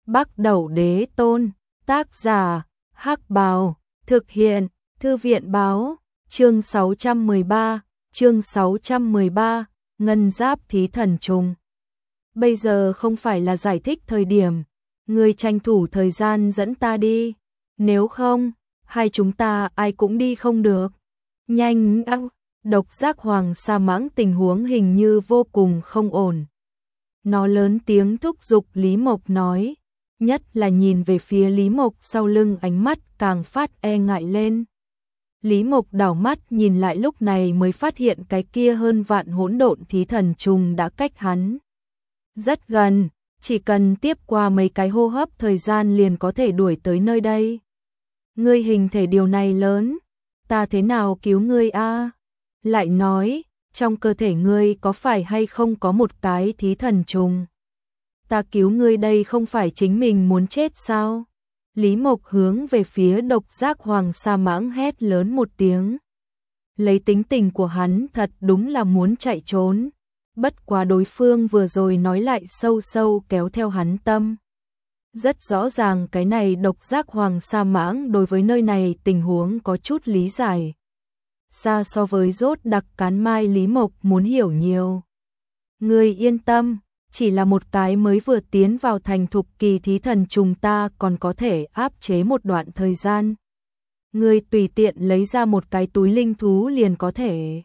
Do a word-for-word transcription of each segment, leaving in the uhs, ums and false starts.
Bắc Đẩu Đế Tôn, tác giả, Hắc Bào, thực hiện, Thư viện báo, chương sáu trăm mười ba, chương sáu trăm mười ba, Ngân Giáp Thí Thần Trùng. Bây giờ không phải là giải thích thời điểm, ngươi tranh thủ thời gian dẫn ta đi, nếu không, hai chúng ta ai cũng đi không được. Nhanh ác, độc giác hoàng sa mãng tình huống hình như vô cùng không ổn. Nó lớn tiếng thúc giục Lý Mộc nói, nhất là nhìn về phía Lý Mộc sau lưng, ánh mắt càng phát e ngại lên. Lý Mộc đảo mắt nhìn lại, lúc này mới phát hiện cái kia hơn vạn hỗn độn thí thần trùng đã cách hắn rất gần, chỉ cần tiếp qua mấy cái hô hấp thời gian liền có thể đuổi tới nơi đây. Ngươi hình thể điều này lớn, ta thế nào cứu ngươi a? Lại nói, trong cơ thể ngươi có phải hay không có một cái thí thần trùng? Ta cứu ngươi đây không phải chính mình muốn chết sao? Lý Mộc hướng về phía độc giác hoàng sa mãng hét lớn một tiếng. Lấy tính tình của hắn thật đúng là muốn chạy trốn. Bất quá đối phương vừa rồi nói lại sâu sâu kéo theo hắn tâm. Rất rõ ràng cái này độc giác hoàng sa mãng đối với nơi này tình huống có chút lý giải. Xa so với rốt đặc cán mai, Lý Mộc muốn hiểu nhiều. Ngươi yên tâm, chỉ là một cái mới vừa tiến vào thành thục kỳ thí thần trùng, ta còn có thể áp chế một đoạn thời gian. Ngươi tùy tiện lấy ra một cái túi linh thú liền có thể.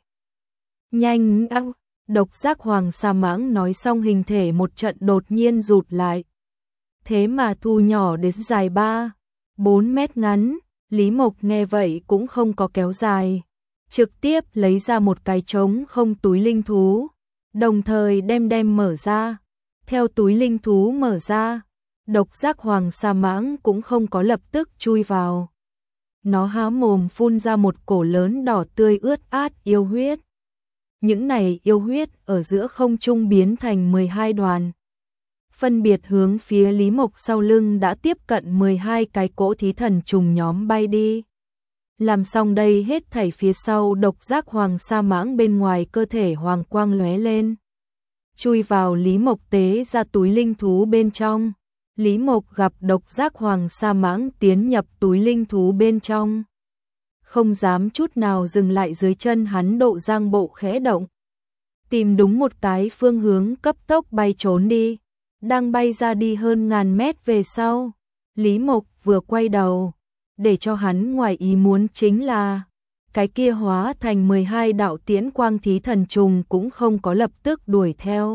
Nhanh ác, độc giác hoàng sa mãng nói xong hình thể một trận đột nhiên rụt lại. Thế mà thu nhỏ đến dài ba, bốn mét ngắn, Lý Mộc nghe vậy cũng không có kéo dài. Trực tiếp lấy ra một cái trống không túi linh thú, đồng thời đem đem mở ra. Theo túi linh thú mở ra, độc giác hoàng sa mãng cũng không có lập tức chui vào. Nó há mồm phun ra một cổ lớn đỏ tươi ướt át yêu huyết. Những này yêu huyết ở giữa không trung biến thành mười hai đoàn. Phân biệt hướng phía Lý Mộc sau lưng đã tiếp cận mười hai cái cỗ thí thần trùng nhóm bay đi. Làm xong đây hết thảy phía sau, độc giác hoàng sa mãng bên ngoài cơ thể hoàng quang lóe lên. Chui vào Lý Mộc tế ra túi linh thú bên trong. Lý Mộc gặp độc giác hoàng sa mãng tiến nhập túi linh thú bên trong. Không dám chút nào dừng lại, dưới chân hắn độ giang bộ khẽ động. Tìm đúng một cái phương hướng cấp tốc bay trốn đi. Đang bay ra đi hơn ngàn mét về sau, Lý Mộc vừa quay đầu. Để cho hắn ngoài ý muốn chính là, cái kia hóa thành mười hai đạo tiễn quang thí thần trùng cũng không có lập tức đuổi theo.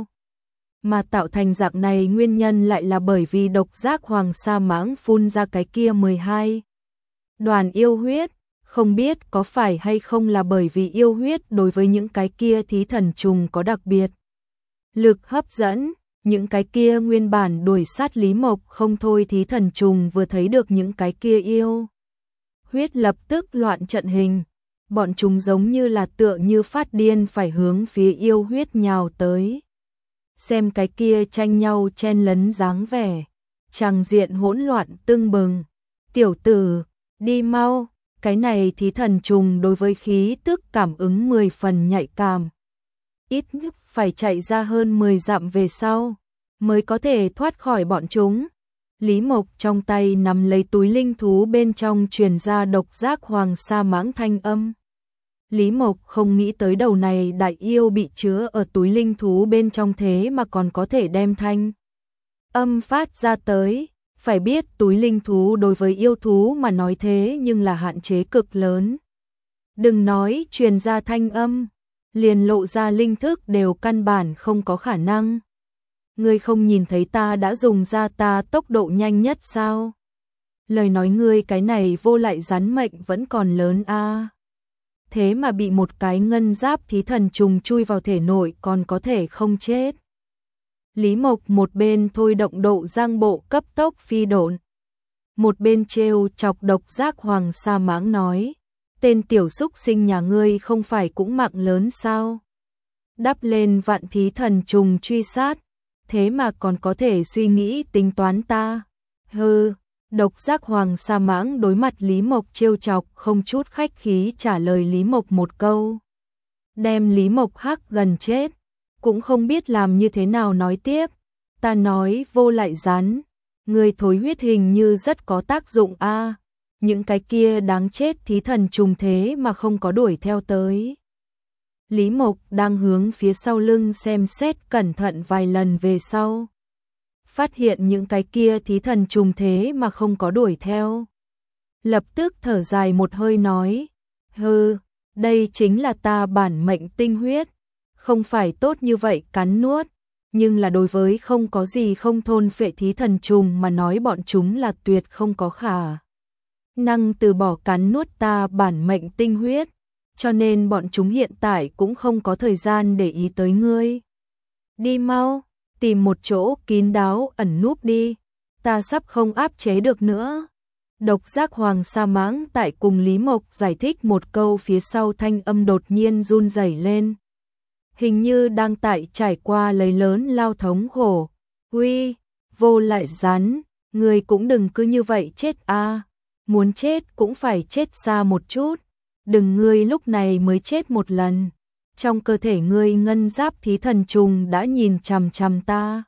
Mà tạo thành dạng này nguyên nhân lại là bởi vì độc giác hoàng sa mãng phun ra cái kia mười hai đoàn yêu huyết. Không biết có phải hay không là bởi vì yêu huyết đối với những cái kia thí thần trùng có đặc biệt lực hấp dẫn. Những cái kia nguyên bản đuổi sát Lý Mộc không thôi thí thần trùng vừa thấy được những cái kia yêu huyết lập tức loạn trận hình. Bọn chúng giống như là tựa như phát điên phải hướng phía yêu huyết nhào tới. Xem cái kia tranh nhau chen lấn dáng vẻ, tràng diện hỗn loạn tưng bừng. Tiểu tử, đi mau, cái này thí thần trùng đối với khí tức cảm ứng mười phần nhạy cảm. Ít nhất phải chạy ra hơn mười dặm về sau mới có thể thoát khỏi bọn chúng. Lý Mộc trong tay nắm lấy túi linh thú bên trong truyền ra độc giác hoàng sa mãng thanh âm. Lý Mộc không nghĩ tới đầu này đại yêu bị chứa ở túi linh thú bên trong thế mà còn có thể đem thanh âm phát ra tới. Phải biết túi linh thú đối với yêu thú mà nói thế nhưng là hạn chế cực lớn. Đừng nói truyền ra thanh âm, liền lộ ra linh thức đều căn bản không có khả năng. Ngươi không nhìn thấy ta đã dùng ra ta tốc độ nhanh nhất sao? Lời nói ngươi cái này vô lại rắn mệnh vẫn còn lớn a. À. Thế mà bị một cái ngân giáp thí thần trùng chui vào thể nội còn có thể không chết. Lý Mộc một bên thôi động độ giang bộ cấp tốc phi độn, một bên trêu chọc độc giác hoàng sa mãng nói, tên tiểu xúc sinh nhà ngươi không phải cũng mạng lớn sao? Đắp lên vạn thí thần trùng truy sát, thế mà còn có thể suy nghĩ tính toán ta. Hừ, độc giác hoàng sa mãng đối mặt Lý Mộc trêu chọc không chút khách khí trả lời Lý Mộc một câu. Đem Lý Mộc hắc gần chết, cũng không biết làm như thế nào nói tiếp. Ta nói vô lại rắn, Người thối huyết hình như rất có tác dụng a. Những cái kia đáng chết thí thần trùng thế mà không có đuổi theo tới. Lý Mộc đang hướng phía sau lưng xem xét cẩn thận vài lần về sau. Phát hiện những cái kia thí thần trùng thế mà không có đuổi theo. Lập tức thở dài một hơi nói, hừ, đây chính là ta bản mệnh tinh huyết, không phải tốt như vậy cắn nuốt, nhưng là đối với không có gì không thôn phệ thí thần trùng mà nói bọn chúng là tuyệt không có khả năng từ bỏ cắn nuốt ta bản mệnh tinh huyết, cho nên bọn chúng hiện tại cũng không có thời gian để ý tới ngươi. Đi mau, tìm một chỗ kín đáo ẩn núp đi, ta sắp không áp chế được nữa. Độc giác hoàng sa mãng tại cùng Lý Mộc giải thích một câu phía sau thanh âm đột nhiên run rẩy lên. Hình như đang tại trải qua lấy lớn lao thống khổ. Uy, vô lại rắn, người cũng đừng cứ như vậy chết a. Muốn chết cũng phải chết xa một chút. Đừng ngươi lúc này mới chết một lần. Trong cơ thể ngươi ngân giáp thí thần trùng đã nhìn chằm chằm ta.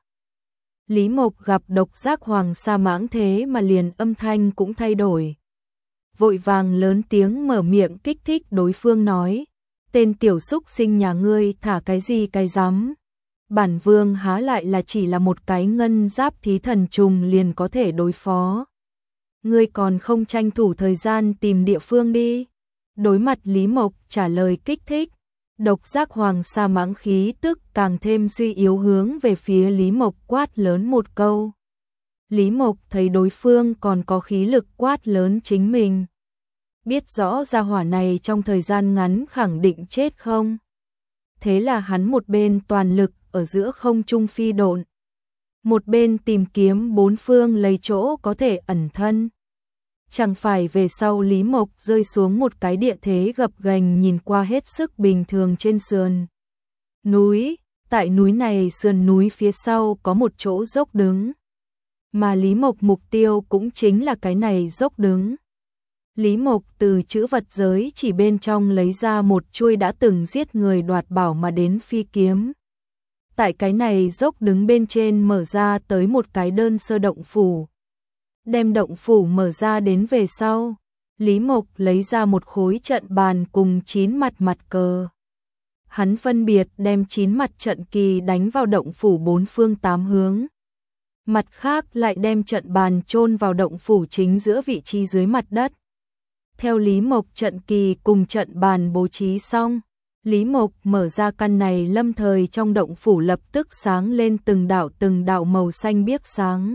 Lý Mộc gặp độc giác hoàng sa mãng thế mà liền âm thanh cũng thay đổi. Vội vàng lớn tiếng mở miệng kích thích đối phương nói. Tên tiểu xúc sinh nhà ngươi thả cái gì cái rắm. Bản vương há lại là chỉ là một cái ngân giáp thí thần trùng liền có thể đối phó. Ngươi còn không tranh thủ thời gian tìm địa phương đi. Đối mặt Lý Mộc trả lời kích thích. Độc giác hoàng sa mãng khí tức càng thêm suy yếu hướng về phía Lý Mộc quát lớn một câu. Lý Mộc thấy đối phương còn có khí lực quát lớn chính mình. Biết rõ gia hỏa này trong thời gian ngắn khẳng định chết không. Thế là hắn một bên toàn lực ở giữa không trung phi độn. Một bên tìm kiếm bốn phương lấy chỗ có thể ẩn thân. Chẳng phải về sau Lý Mộc rơi xuống một cái địa thế gập ghềnh nhìn qua hết sức bình thường trên sườn núi, tại núi này sườn núi phía sau có một chỗ dốc đứng. Mà Lý Mộc mục tiêu cũng chính là cái này dốc đứng. Lý Mộc từ chữ vật giới chỉ bên trong lấy ra một chuôi đã từng giết người đoạt bảo mà đến phi kiếm. Tại cái này dốc đứng bên trên mở ra tới một cái đơn sơ động phủ. Đem động phủ mở ra đến về sau, Lý Mộc lấy ra một khối trận bàn cùng chín mặt mặt cờ. Hắn phân biệt đem chín mặt trận kỳ đánh vào động phủ bốn phương tám hướng. Mặt khác lại đem trận bàn chôn vào động phủ chính giữa vị trí dưới mặt đất. Theo Lý Mộc trận kỳ cùng trận bàn bố trí xong, Lý Mộc mở ra căn này lâm thời trong động phủ lập tức sáng lên từng đạo từng đạo màu xanh biếc sáng.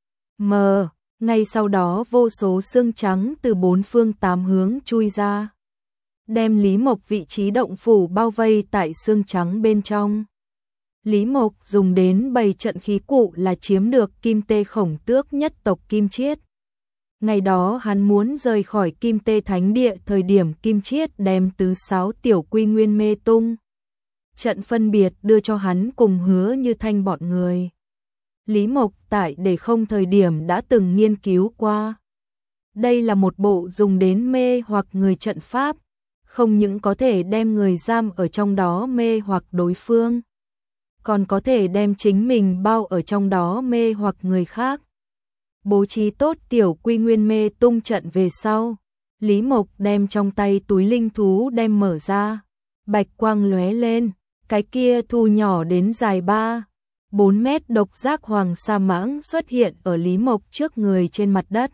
Mờ, ngay sau đó vô số xương trắng từ bốn phương tám hướng chui ra. Đem Lý Mộc vị trí động phủ bao vây tại xương trắng bên trong. Lý Mộc dùng đến bày trận khí cụ là chiếm được kim tê khổng tước nhất tộc Kim Chiết. Ngày đó hắn muốn rời khỏi Kim Tê Thánh Địa thời điểm Kim Chiết đem tứ sáu tiểu quy nguyên mê tung. Trận phân biệt đưa cho hắn cùng Hứa Như Thanh bọn người. Lý Mộc tại để không thời điểm đã từng nghiên cứu qua. Đây là một bộ dùng đến mê hoặc người trận pháp, không những có thể đem người giam ở trong đó mê hoặc đối phương, còn có thể đem chính mình bao ở trong đó mê hoặc người khác. Bố trí tốt tiểu quy nguyên mê tung trận về sau, Lý Mộc đem trong tay túi linh thú đem mở ra, bạch quang lóe lên, cái kia thu nhỏ đến dài ba, bốn mét độc giác hoàng sa mãng xuất hiện ở Lý Mộc trước người trên mặt đất.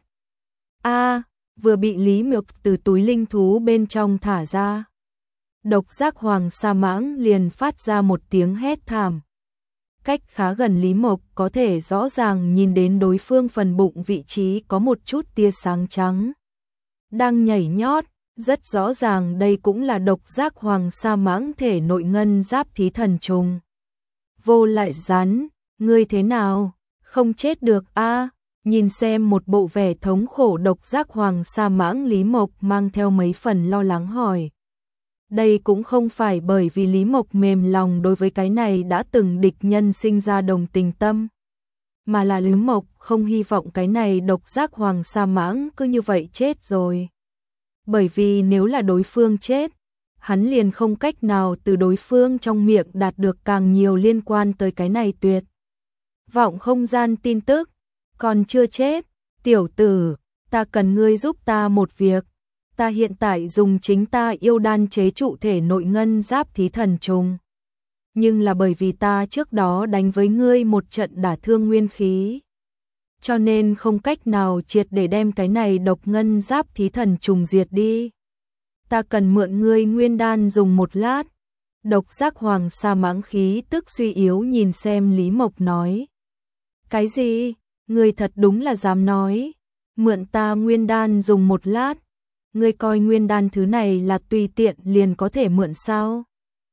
A, vừa bị Lý Mộc từ túi linh thú bên trong thả ra. Độc giác hoàng sa mãng liền phát ra một tiếng hét thảm. Cách khá gần Lý Mộc có thể rõ ràng nhìn đến đối phương phần bụng vị trí có một chút tia sáng trắng. Đang nhảy nhót, rất rõ ràng đây cũng là độc giác hoàng sa mãng thể nội ngân giáp thí thần trùng. Vô lại rắn, ngươi thế nào? Không chết được a? À? Nhìn xem một bộ vẻ thống khổ độc giác hoàng sa mãng Lý Mộc mang theo mấy phần lo lắng hỏi. Đây cũng không phải bởi vì Lý Mộc mềm lòng đối với cái này đã từng địch nhân sinh ra đồng tình tâm, mà là Lý Mộc không hy vọng cái này độc giác hoàng sa mãng cứ như vậy chết rồi. Bởi vì nếu là đối phương chết, hắn liền không cách nào từ đối phương trong miệng đạt được càng nhiều liên quan tới cái này tuyệt vọng không gian tin tức, Còn chưa chết, tiểu tử, ta cần ngươi giúp ta một việc. Ta hiện tại dùng chính ta yêu đan chế trụ thể nội ngân giáp thí thần trùng. Nhưng là bởi vì ta trước đó đánh với ngươi một trận đả thương nguyên khí, cho nên không cách nào triệt để đem cái này độc ngân giáp thí thần trùng diệt đi. Ta cần mượn ngươi nguyên đan dùng một lát. Độc giác hoàng sa mãng khí tức suy yếu nhìn xem Lý Mộc nói. Cái gì? Ngươi thật đúng là dám nói. Mượn ta nguyên đan dùng một lát. Ngươi coi nguyên đan thứ này là tùy tiện liền có thể mượn sao?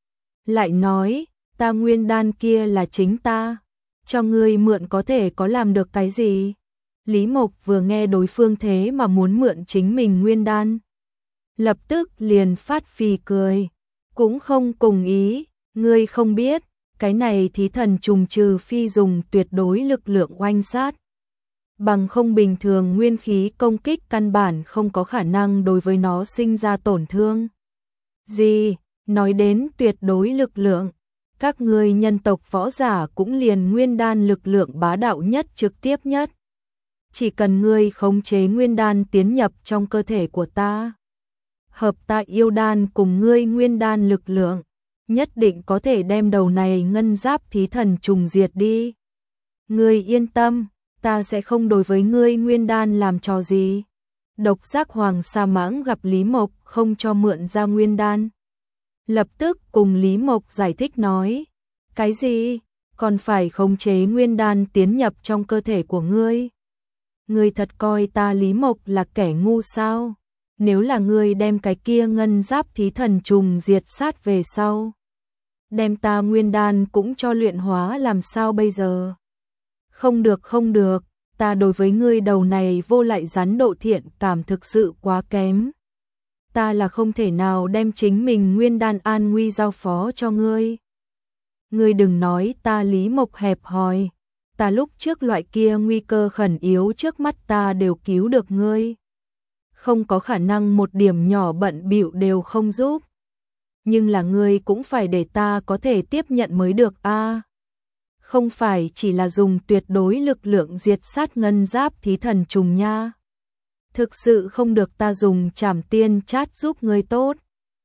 Lại nói, ta nguyên đan kia là chính ta. Cho ngươi mượn có thể có làm được cái gì? Lý Mộc vừa nghe đối phương thế mà muốn mượn chính mình nguyên đan, lập tức liền phát phì cười. Cũng không cùng ý, ngươi không biết, cái này thí thần trùng trừ phi dùng tuyệt đối lực lượng oanh sát. Bằng không bình thường nguyên khí công kích căn bản không có khả năng đối với nó sinh ra tổn thương. Gì, nói đến tuyệt đối lực lượng, các ngươi nhân tộc võ giả cũng liền nguyên đan lực lượng bá đạo nhất trực tiếp nhất. Chỉ cần ngươi khống chế nguyên đan tiến nhập trong cơ thể của ta, hợp ta yêu đan cùng ngươi nguyên đan lực lượng, nhất định có thể đem đầu này ngân giáp thí thần trùng diệt đi. Ngươi yên tâm, ta sẽ không đối với ngươi nguyên đan làm trò gì. Độc giác hoàng sa mãng gặp Lý Mộc không cho mượn ra nguyên đan, lập tức cùng Lý Mộc giải thích nói. Cái gì? Còn phải khống chế nguyên đan tiến nhập trong cơ thể của ngươi? Ngươi thật coi ta Lý Mộc là kẻ ngu sao? Nếu là ngươi đem cái kia ngân giáp thí thần trùng diệt sát về sau, đem ta nguyên đan cũng cho luyện hóa làm sao bây giờ? Không được không được, ta đối với ngươi đầu này vô lại rắn độ thiện cảm thực sự quá kém. Ta là không thể nào đem chính mình nguyên đan an nguy giao phó cho ngươi. Ngươi đừng nói ta Lý Mộc hẹp hòi, ta lúc trước loại kia nguy cơ khẩn yếu trước mắt ta đều cứu được ngươi. Không có khả năng một điểm nhỏ bận bịu đều không giúp. Nhưng là ngươi cũng phải để ta có thể tiếp nhận mới được a. À, không phải chỉ là dùng tuyệt đối lực lượng diệt sát ngân giáp thí thần trùng nha. Thực sự không được ta dùng trảm tiên chát giúp ngươi tốt.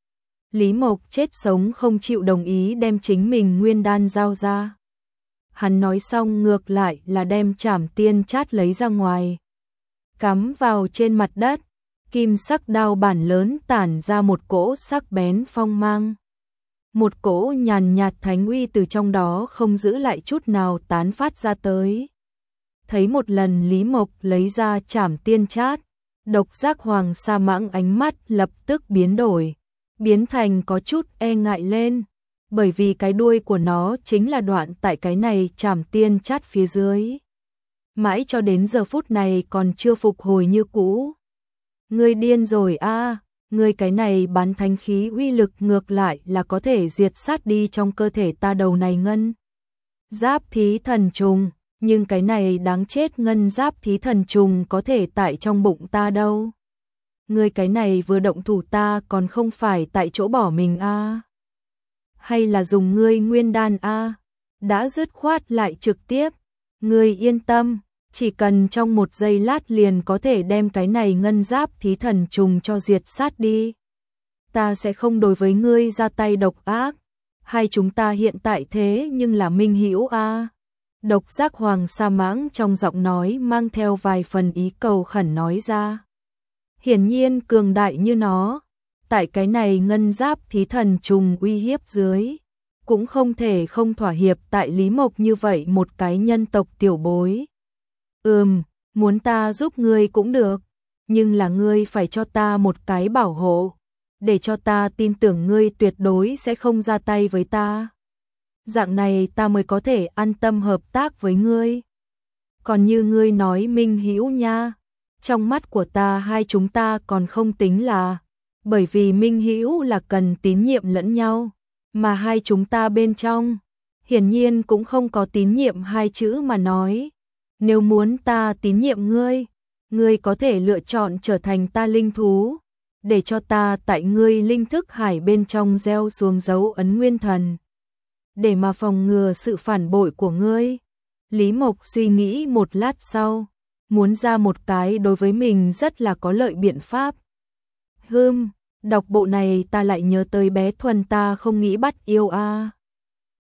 Lý Mộc chết sống không chịu đồng ý đem chính mình nguyên đan giao ra. Hắn nói xong ngược lại là đem trảm tiên chát lấy ra ngoài, cắm vào trên mặt đất. Kim sắc đao bản lớn tản ra một cỗ sắc bén phong mang. Một cỗ nhàn nhạt thánh uy từ trong đó không giữ lại chút nào tán phát ra tới. Thấy một lần Lý Mộc lấy ra trảm tiên chát, độc giác hoàng sa mãng ánh mắt lập tức biến đổi, biến thành có chút e ngại lên, bởi vì cái đuôi của nó chính là đoạn tại cái này trảm tiên chát phía dưới. Mãi cho đến giờ phút này còn chưa phục hồi như cũ. Ngươi điên rồi a, à, ngươi cái này bán thánh khí uy lực ngược lại là có thể diệt sát đi trong cơ thể ta đầu này ngân giáp thí thần trùng, nhưng cái này đáng chết ngân giáp thí thần trùng có thể tại trong bụng ta đâu. Ngươi cái này vừa động thủ ta còn không phải tại chỗ bỏ mình a. À? Hay là dùng ngươi nguyên đan a? À? Đã dứt khoát lại trực tiếp, ngươi yên tâm. Chỉ cần trong một giây lát liền có thể đem cái này ngân giáp thí thần trùng cho diệt sát đi. Ta sẽ không đối với ngươi ra tay độc ác. Hai chúng ta hiện tại thế nhưng là minh hữu a. À. Độc giác hoàng sa mãng trong giọng nói mang theo vài phần ý cầu khẩn nói ra. Hiển nhiên cường đại như nó, tại cái này ngân giáp thí thần trùng uy hiếp dưới, cũng không thể không thỏa hiệp tại Lý Mộc như vậy một cái nhân tộc tiểu bối. Ừm, muốn ta giúp ngươi cũng được, nhưng là ngươi phải cho ta một cái bảo hộ, để cho ta tin tưởng ngươi tuyệt đối sẽ không ra tay với ta. Dạng này ta mới có thể an tâm hợp tác với ngươi. Còn như ngươi nói minh hữu nha, trong mắt của ta hai chúng ta còn không tính là, bởi vì minh hữu là cần tín nhiệm lẫn nhau, mà hai chúng ta bên trong, hiển nhiên cũng không có tín nhiệm hai chữ mà nói. Nếu muốn ta tín nhiệm ngươi, ngươi có thể lựa chọn trở thành ta linh thú, để cho ta tại ngươi linh thức hải bên trong gieo xuống dấu ấn nguyên thần, để mà phòng ngừa sự phản bội của ngươi. Lý Mộc suy nghĩ một lát sau, muốn ra một cái đối với mình rất là có lợi biện pháp. Hừm, đọc bộ này ta lại nhớ tới bé Thuần ta không nghĩ bắt yêu a.